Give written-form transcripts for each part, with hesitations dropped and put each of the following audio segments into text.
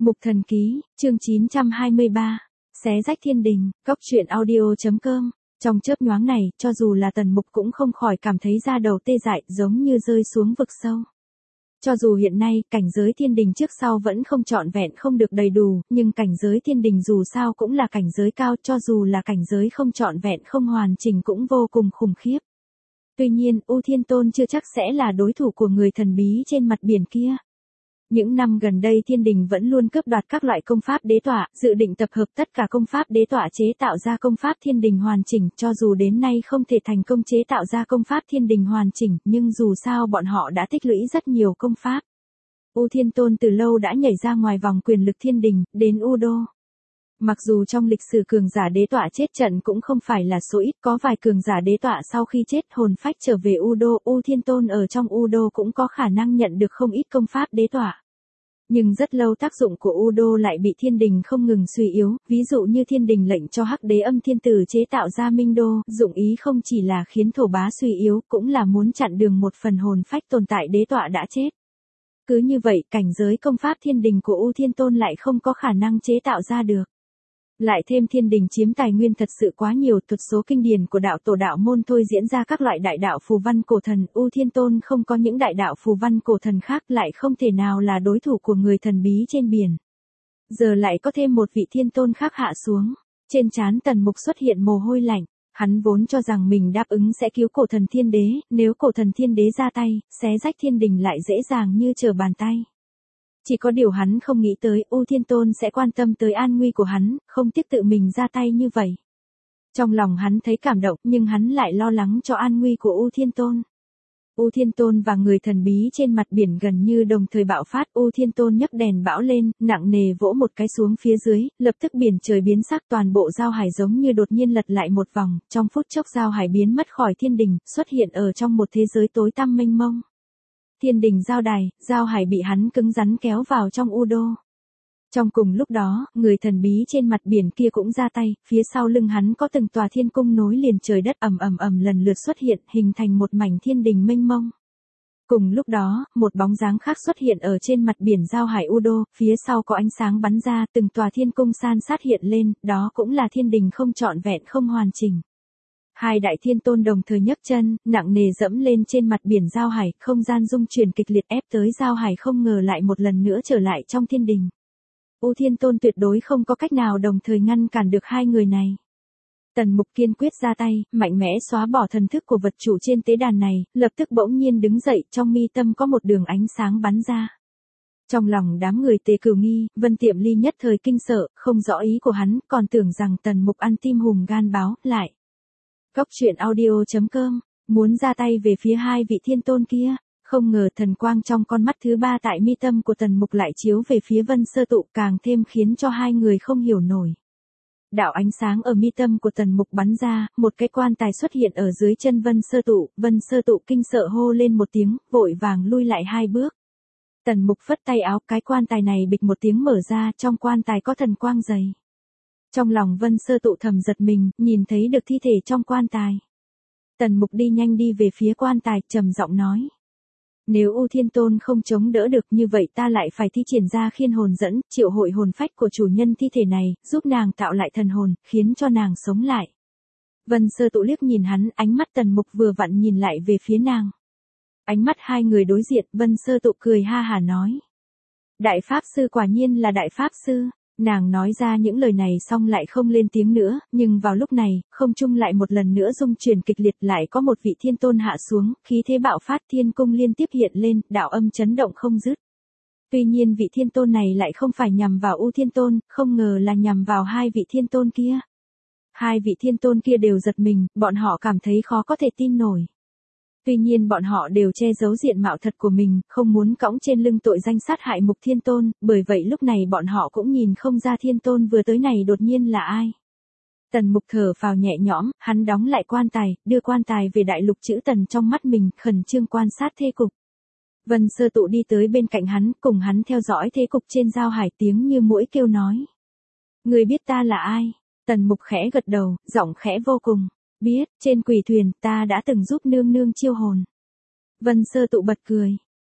Mục Thần Ký, chương 923, xé rách thiên đình, góc truyện audio.com. Trong chớp nhoáng này, cho dù là Tần Mục cũng không khỏi cảm thấy da đầu tê dại, giống như rơi xuống vực sâu. Cho dù hiện nay, cảnh giới thiên đình trước sau vẫn không trọn vẹn không được đầy đủ, nhưng cảnh giới thiên đình dù sao cũng là cảnh giới cao, cho dù là cảnh giới không trọn vẹn không hoàn chỉnh cũng vô cùng khủng khiếp. Tuy nhiên, U Thiên Tôn chưa chắc sẽ là đối thủ của người thần bí trên mặt biển kia. Những năm gần đây thiên đình vẫn luôn cướp đoạt các loại công pháp đế tọa, dự định tập hợp tất cả công pháp đế tọa chế tạo ra công pháp thiên đình hoàn chỉnh, cho dù đến nay không thể thành công chế tạo ra công pháp thiên đình hoàn chỉnh, nhưng dù sao bọn họ đã tích lũy rất nhiều công pháp. U Thiên Tôn từ lâu đã nhảy ra ngoài vòng quyền lực thiên đình, đến U Đô. Mặc dù trong lịch sử cường giả đế tọa chết trận cũng không phải là số ít, có vài cường giả đế tọa sau khi chết hồn phách trở về U Đô, U Thiên Tôn ở trong U Đô cũng có khả năng nhận được không ít công pháp đế tọa. Nhưng rất lâu tác dụng của U Đô lại bị thiên đình không ngừng suy yếu, ví dụ như thiên đình lệnh cho Hắc Đế Âm Thiên Tử chế tạo ra Minh Đô, dụng ý không chỉ là khiến thổ bá suy yếu, cũng là muốn chặn đường một phần hồn phách tồn tại đế tọa đã chết. Cứ như vậy, cảnh giới công pháp thiên đình của U Thiên Tôn lại không có khả năng chế tạo ra được. Lại thêm thiên đình chiếm tài nguyên thật sự quá nhiều, thuật số kinh điển của đạo tổ đạo môn thôi diễn ra các loại đại đạo phù văn cổ thần, U Thiên Tôn không có những đại đạo phù văn cổ thần khác, lại không thể nào là đối thủ của người thần bí trên biển. Giờ lại có thêm một vị thiên tôn khác hạ xuống, trên trán Tần Mục xuất hiện mồ hôi lạnh, hắn vốn cho rằng mình đáp ứng sẽ cứu cổ thần thiên đế, nếu cổ thần thiên đế ra tay, xé rách thiên đình lại dễ dàng như trở bàn tay. Chỉ có điều hắn không nghĩ tới U Thiên Tôn sẽ quan tâm tới an nguy của hắn, không tiếc tự mình ra tay như vậy. Trong lòng hắn thấy cảm động nhưng hắn lại lo lắng cho an nguy của U Thiên Tôn. U Thiên Tôn và người thần bí trên mặt biển gần như đồng thời bạo phát, U Thiên Tôn nhấc đèn bão lên, nặng nề vỗ một cái xuống phía dưới, lập tức biển trời biến sắc, toàn bộ giao hải giống như đột nhiên lật lại một vòng, trong phút chốc giao hải biến mất khỏi thiên đình, xuất hiện ở trong một thế giới tối tăm mênh mông. Thiên đình giao đài, giao hải bị hắn cứng rắn kéo vào trong U Đô. Trong cùng lúc đó, người thần bí trên mặt biển kia cũng ra tay, phía sau lưng hắn có từng tòa thiên cung nối liền trời đất ầm ầm lần lượt xuất hiện, hình thành một mảnh thiên đình mênh mông. Cùng lúc đó, một bóng dáng khác xuất hiện ở trên mặt biển giao hải U Đô, phía sau có ánh sáng bắn ra, từng tòa thiên cung san sát hiện lên, đó cũng là thiên đình không trọn vẹn không hoàn chỉnh. Hai đại thiên tôn đồng thời nhấc chân, nặng nề dẫm lên trên mặt biển giao hải, không gian rung chuyển kịch liệt ép tới giao hải không ngờ lại một lần nữa trở lại trong thiên đình. U Thiên Tôn tuyệt đối không có cách nào đồng thời ngăn cản được hai người này. Tần Mục kiên quyết ra tay, mạnh mẽ xóa bỏ thần thức của vật chủ trên tế đàn này, lập tức bỗng nhiên đứng dậy, trong mi tâm có một đường ánh sáng bắn ra. Trong lòng đám người Tề Cửu Nghi, Vân Tiệm Ly nhất thời kinh sợ, không rõ ý của hắn, còn tưởng rằng Tần Mục ăn tim hùm gan báo, lại. Góc truyện audio.com, muốn ra tay về phía hai vị thiên tôn kia, không ngờ thần quang trong con mắt thứ ba tại mi tâm của Tần Mục lại chiếu về phía Vân Sơ Tụ, càng thêm khiến cho hai người không hiểu nổi. Đạo ánh sáng ở mi tâm của Tần Mục bắn ra, một cái quan tài xuất hiện ở dưới chân Vân Sơ Tụ kinh sợ hô lên một tiếng, vội vàng lui lại hai bước. Tần Mục phất tay áo, cái quan tài này bịch một tiếng mở ra, trong quan tài có thần quang dày. Trong lòng Vân Sơ Tụ thầm giật mình, nhìn thấy được thi thể trong quan tài. Tần Mục đi nhanh đi về phía quan tài, trầm giọng nói. Nếu U Thiên Tôn không chống đỡ được như vậy ta lại phải thi triển ra khiên hồn dẫn, triệu hội hồn phách của chủ nhân thi thể này, giúp nàng tạo lại thần hồn, khiến cho nàng sống lại. Vân Sơ Tụ liếc nhìn hắn, ánh mắt Tần Mục vừa vặn nhìn lại về phía nàng. Ánh mắt hai người đối diện, Vân Sơ Tụ cười ha hả nói. Đại Pháp Sư quả nhiên là Đại Pháp Sư. Nàng nói ra những lời này xong lại không lên tiếng nữa, nhưng vào lúc này, không trung lại một lần nữa rung chuyển kịch liệt, lại có một vị thiên tôn hạ xuống, khí thế bạo phát, thiên cung liên tiếp hiện lên, đạo âm chấn động không dứt. Tuy nhiên vị thiên tôn này lại không phải nhằm vào U Thiên Tôn, không ngờ là nhằm vào hai vị thiên tôn kia. Hai vị thiên tôn kia đều giật mình, bọn họ cảm thấy khó có thể tin nổi. Tuy nhiên bọn họ đều che giấu diện mạo thật của mình, không muốn cõng trên lưng tội danh sát hại Mục Thiên Tôn, bởi vậy lúc này bọn họ cũng nhìn không ra thiên tôn vừa tới này đột nhiên là ai. Tần Mục thở phào nhẹ nhõm, hắn đóng lại quan tài, đưa quan tài về đại lục chữ Tần trong mắt mình, khẩn trương quan sát thế cục. Vân Sơ Tụ đi tới bên cạnh hắn, cùng hắn theo dõi thế cục trên giao hải, tiếng như muỗi kêu nói. Người biết ta là ai? Tần Mục khẽ gật đầu, giọng khẽ vô cùng. Biết, trên quỷ thuyền, ta đã từng giúp nương nương chiêu hồn. Vân Sơ Tụ bật cười.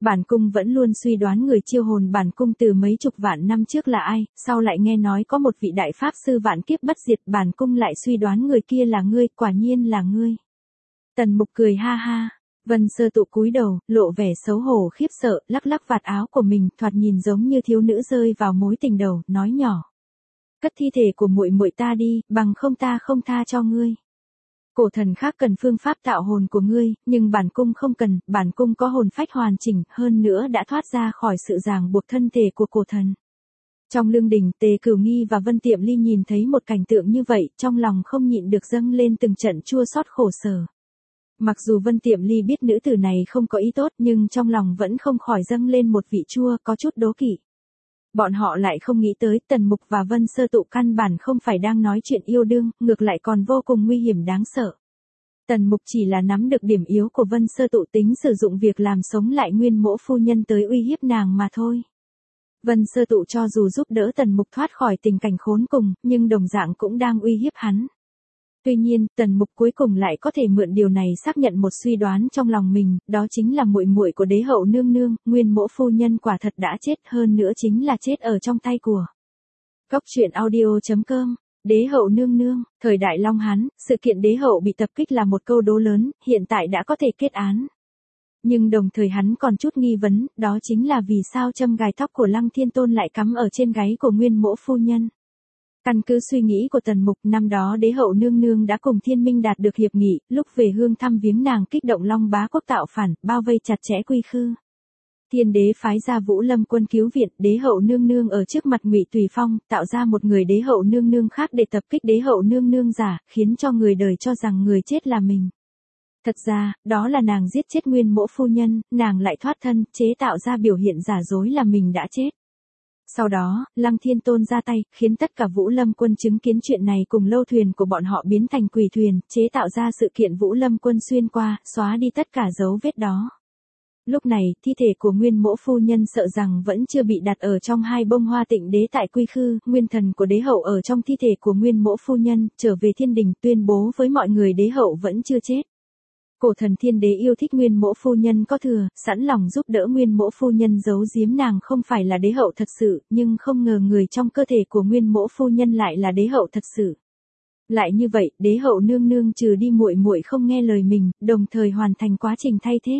Bản cung vẫn luôn suy đoán người chiêu hồn bản cung từ mấy chục vạn năm trước là ai, sau lại nghe nói có một vị đại pháp sư vạn kiếp bất diệt, bản cung lại suy đoán người kia là ngươi, quả nhiên là ngươi. Tần Mục cười ha ha. Vân Sơ Tụ cúi đầu, lộ vẻ xấu hổ khiếp sợ, lắc lắc vạt áo của mình, thoạt nhìn giống như thiếu nữ rơi vào mối tình đầu, nói nhỏ: "Cất thi thể của muội muội ta đi, bằng không ta không tha cho ngươi. Cổ thần khác cần phương pháp tạo hồn của ngươi, nhưng bản cung không cần, bản cung có hồn phách hoàn chỉnh, hơn nữa đã thoát ra khỏi sự ràng buộc thân thể của cổ thần." Trong lương đình, Tề Cửu Nghi và Vân Tiệm Ly nhìn thấy một cảnh tượng như vậy, trong lòng không nhịn được dâng lên từng trận chua xót khổ sở. Mặc dù Vân Tiệm Ly biết nữ tử này không có ý tốt, nhưng trong lòng vẫn không khỏi dâng lên một vị chua, có chút đố kỵ. Bọn họ lại không nghĩ tới Tần Mục và Vân Sơ Tụ căn bản không phải đang nói chuyện yêu đương, ngược lại còn vô cùng nguy hiểm đáng sợ. Tần Mục chỉ là nắm được điểm yếu của Vân Sơ Tụ, tính sử dụng việc làm sống lại nguyên mỗ phu nhân tới uy hiếp nàng mà thôi. Vân Sơ Tụ cho dù giúp đỡ Tần Mục thoát khỏi tình cảnh khốn cùng, nhưng đồng dạng cũng đang uy hiếp hắn. Tuy nhiên, Tần Mục cuối cùng lại có thể mượn điều này xác nhận một suy đoán trong lòng mình, đó chính là muội muội của đế hậu nương nương, nguyên mỗ phu nhân quả thật đã chết, hơn nữa chính là chết ở trong tay của Cốc truyện audio.com. Đế hậu nương nương, thời đại Long Hán, sự kiện đế hậu bị tập kích là một câu đố lớn, hiện tại đã có thể kết án. Nhưng đồng thời hắn còn chút nghi vấn, đó chính là vì sao châm gài tóc của Lăng Thiên Tôn lại cắm ở trên gáy của nguyên mỗ phu nhân. Căn cứ suy nghĩ của Tần Mục, năm đó đế hậu nương nương đã cùng Thiên Minh đạt được hiệp nghị, lúc về hương thăm viếng nàng kích động Long Bá Quốc tạo phản, bao vây chặt chẽ Quy Khư. Thiên đế phái ra Vũ Lâm quân cứu viện, đế hậu nương nương ở trước mặt Ngụy Tùy Phong, tạo ra một người đế hậu nương nương khác để tập kích đế hậu nương nương giả, khiến cho người đời cho rằng người chết là mình. Thật ra, đó là nàng giết chết nguyên mỗ phu nhân, nàng lại thoát thân, chế tạo ra biểu hiện giả dối là mình đã chết. Sau đó, Lăng Thiên Tôn ra tay, khiến tất cả Vũ Lâm quân chứng kiến chuyện này cùng lâu thuyền của bọn họ biến thành quỷ thuyền, chế tạo ra sự kiện Vũ Lâm quân xuyên qua, xóa đi tất cả dấu vết đó. Lúc này, thi thể của nguyên mỗ phu nhân sợ rằng vẫn chưa bị đặt ở trong hai bông hoa tịnh đế tại Quy Khư, nguyên thần của đế hậu ở trong thi thể của nguyên mỗ phu nhân, trở về thiên đình tuyên bố với mọi người đế hậu vẫn chưa chết. Cổ thần thiên đế yêu thích nguyên mỗ phu nhân có thừa, sẵn lòng giúp đỡ nguyên mỗ phu nhân giấu giếm nàng không phải là đế hậu thật sự, nhưng không ngờ người trong cơ thể của nguyên mỗ phu nhân lại là đế hậu thật sự. Lại như vậy, đế hậu nương nương trừ đi muội muội không nghe lời mình, đồng thời hoàn thành quá trình thay thế.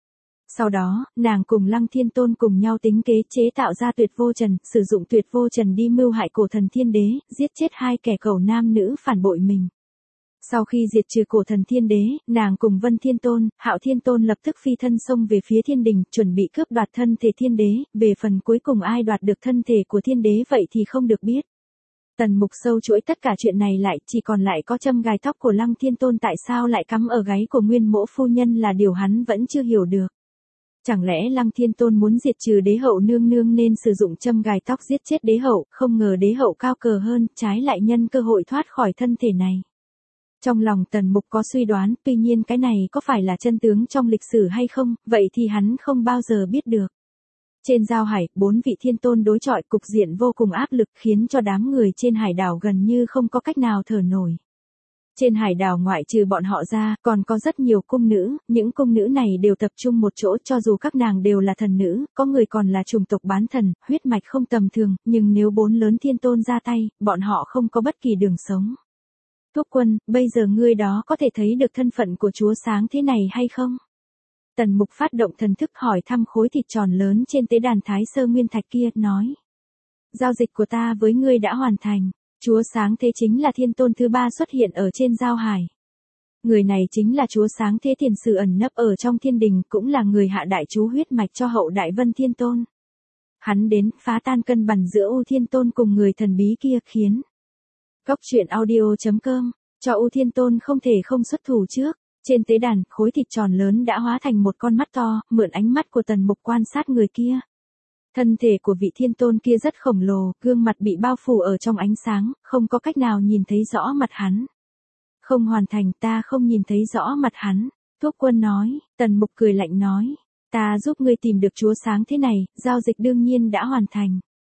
Sau đó, nàng cùng Lăng Thiên Tôn cùng nhau tính kế chế tạo ra Tuyệt Vô Trần, sử dụng Tuyệt Vô Trần đi mưu hại cổ thần thiên đế, giết chết hai kẻ cẩu nam nữ phản bội mình. Sau khi diệt trừ cổ thần thiên đế, nàng cùng Vân Thiên Tôn, Hạo Thiên Tôn lập tức phi thân xông về phía thiên đình, chuẩn bị cướp đoạt thân thể thiên đế, về phần cuối cùng ai đoạt được thân thể của thiên đế vậy thì không được biết. Tần Mục sâu chuỗi tất cả chuyện này lại, chỉ còn lại có châm gài tóc của Lăng Thiên Tôn tại sao lại cắm ở gáy của nguyên mỗ phu nhân là điều hắn vẫn chưa hiểu được. Chẳng lẽ Lăng Thiên Tôn muốn diệt trừ đế hậu nương nương nên sử dụng châm gài tóc giết chết đế hậu, không ngờ đế hậu cao cờ hơn, trái lại nhân cơ hội thoát khỏi thân thể này. Trong lòng Tần Mục có suy đoán, tuy nhiên cái này có phải là chân tướng trong lịch sử hay không, vậy thì hắn không bao giờ biết được. Trên giao hải, 4 vị thiên tôn đối chọi, cục diện vô cùng áp lực khiến cho đám người trên hải đảo gần như không có cách nào thở nổi. Trên hải đảo ngoại trừ bọn họ ra, còn có rất nhiều cung nữ, những cung nữ này đều tập trung một chỗ cho dù các nàng đều là thần nữ, có người còn là chủng tộc bán thần, huyết mạch không tầm thường, nhưng nếu 4 lớn thiên tôn ra tay, bọn họ không có bất kỳ đường sống. Thúc quân, bây giờ ngươi đó có thể thấy được thân phận của chúa sáng thế này hay không? Tần Mục phát động thần thức hỏi thăm khối thịt tròn lớn trên tế đàn Thái Sơ Nguyên Thạch kia, nói. Giao dịch của ta với ngươi đã hoàn thành, chúa sáng thế chính là thiên tôn thứ 3 xuất hiện ở trên giao hải. Người này chính là chúa sáng thế tiền sử ẩn nấp ở trong thiên đình, cũng là người hạ đại chú huyết mạch cho hậu đại Vân Thiên Tôn. Hắn đến, phá tan cân bằng giữa U Thiên Tôn cùng người thần bí kia, khiến Cốc truyện audio.com, cho U Thiên Tôn không thể không xuất thủ trước. Trên tế đàn, khối thịt tròn lớn đã hóa thành một con mắt to, mượn ánh mắt của Tần Mục quan sát người kia. Thân thể của vị thiên tôn kia rất khổng lồ, gương mặt bị bao phủ ở trong ánh sáng, không có cách nào nhìn thấy rõ mặt hắn. Không hoàn thành, ta không nhìn thấy rõ mặt hắn. Thuốc quân nói, Tần Mục cười lạnh nói, ta giúp ngươi tìm được chúa sáng thế này, giao dịch đương nhiên đã hoàn thành.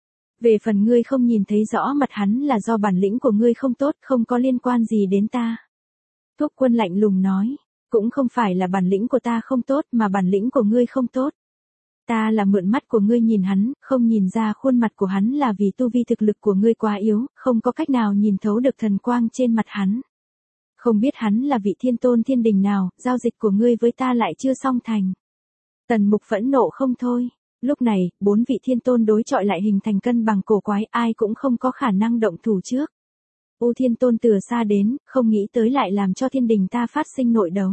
Về phần ngươi không nhìn thấy rõ mặt hắn là do bản lĩnh của ngươi không tốt, không có liên quan gì đến ta. Thuốc quân lạnh lùng nói, cũng không phải là bản lĩnh của ta không tốt mà bản lĩnh của ngươi không tốt. Ta là mượn mắt của ngươi nhìn hắn, không nhìn ra khuôn mặt của hắn là vì tu vi thực lực của ngươi quá yếu, không có cách nào nhìn thấu được thần quang trên mặt hắn. Không biết hắn là vị thiên tôn thiên đình nào, giao dịch của ngươi với ta lại chưa xong thành. Tần Mục phẫn nộ không thôi. Lúc này, 4 vị thiên tôn đối chọi lại hình thành cân bằng cổ quái, ai cũng không có khả năng động thủ trước. U Thiên Tôn từ xa đến, không nghĩ tới lại làm cho thiên đình ta phát sinh nội đấu.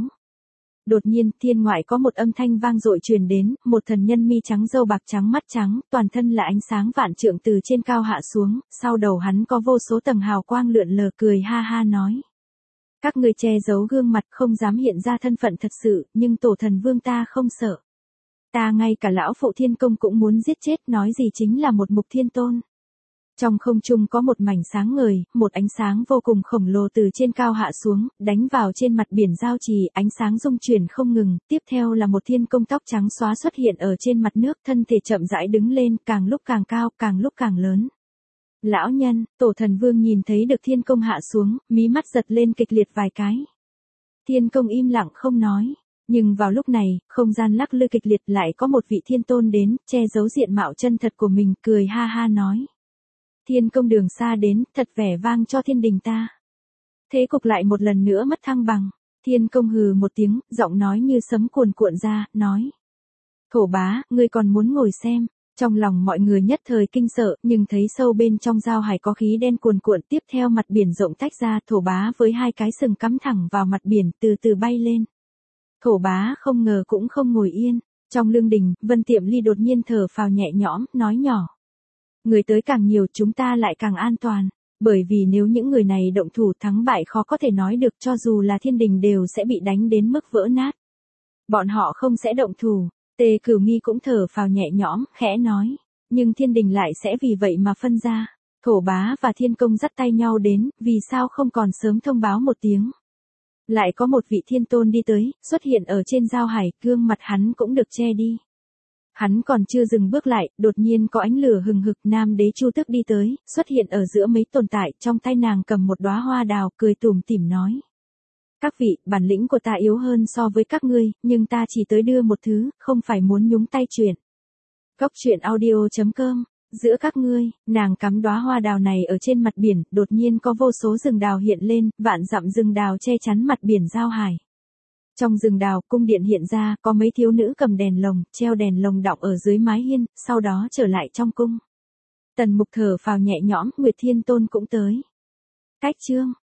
Đột nhiên, thiên ngoại có một âm thanh vang dội truyền đến, một thần nhân mi trắng râu bạc trắng mắt trắng, toàn thân là ánh sáng vạn trượng từ trên cao hạ xuống, sau đầu hắn có vô số tầng hào quang lượn lờ, cười ha ha nói. Các ngươi che giấu gương mặt không dám hiện ra thân phận thật sự, nhưng tổ thần vương ta không sợ. Ta ngay cả lão phụ thiên công cũng muốn giết chết, nói gì chính là một mục thiên tôn. Trong không trung có một mảnh sáng ngời, một ánh sáng vô cùng khổng lồ từ trên cao hạ xuống, đánh vào trên mặt biển giao trì, ánh sáng rung chuyển không ngừng, tiếp theo là một thiên công tóc trắng xóa xuất hiện ở trên mặt nước, thân thể chậm rãi đứng lên, càng lúc càng cao, càng lúc càng lớn. Lão nhân, tổ thần vương nhìn thấy được thiên công hạ xuống, mí mắt giật lên kịch liệt vài cái. Thiên công im lặng không nói. Nhưng vào lúc này, không gian lắc lư kịch liệt, lại có một vị thiên tôn đến, che giấu diện mạo chân thật của mình, cười ha ha nói. Thiên công đường xa đến, thật vẻ vang cho thiên đình ta. Thế cục lại một lần nữa mất thăng bằng. Thiên công hừ một tiếng, giọng nói như sấm cuồn cuộn ra, nói. Thổ bá, ngươi còn muốn ngồi xem. Trong lòng mọi người nhất thời kinh sợ, nhưng thấy sâu bên trong giao hải có khí đen cuồn cuộn, tiếp theo mặt biển rộng tách ra, thổ bá với hai cái sừng cắm thẳng vào mặt biển, từ từ bay lên. Thổ bá không ngờ cũng không ngồi yên. Trong lương đình, Vân Tiệm Ly đột nhiên thở phào nhẹ nhõm, nói nhỏ. Người tới càng nhiều chúng ta lại càng an toàn. Bởi vì nếu những người này động thủ thắng bại khó có thể nói được, cho dù là thiên đình đều sẽ bị đánh đến mức vỡ nát. Bọn họ không sẽ động thủ. Tề Cửu Nghi cũng thở phào nhẹ nhõm, khẽ nói. Nhưng thiên đình lại sẽ vì vậy mà phân ra. Thổ bá và thiên công dắt tay nhau đến, vì sao không còn sớm thông báo một tiếng. Lại có một vị thiên tôn đi tới, xuất hiện ở trên giao hải, gương mặt hắn cũng được che đi. Hắn còn chưa dừng bước lại, đột nhiên có ánh lửa hừng hực, nam đế Chu Tức đi tới, xuất hiện ở giữa mấy tồn tại, trong tay nàng cầm một đóa hoa đào, cười tủm tỉm nói. Các vị, bản lĩnh của ta yếu hơn so với các ngươi, nhưng ta chỉ tới đưa một thứ, không phải muốn nhúng tay chuyện. Góc truyện audio.com. Giữa các ngươi, nàng cắm đóa hoa đào này ở trên mặt biển, đột nhiên có vô số rừng đào hiện lên, vạn dặm rừng đào che chắn mặt biển giao hải. Trong rừng đào, cung điện hiện ra, có mấy thiếu nữ cầm đèn lồng, treo đèn lồng đọng ở dưới mái hiên, sau đó trở lại trong cung. Tần Mục thở phào nhẹ nhõm, Nguyệt Thiên Tôn cũng tới. Cách chương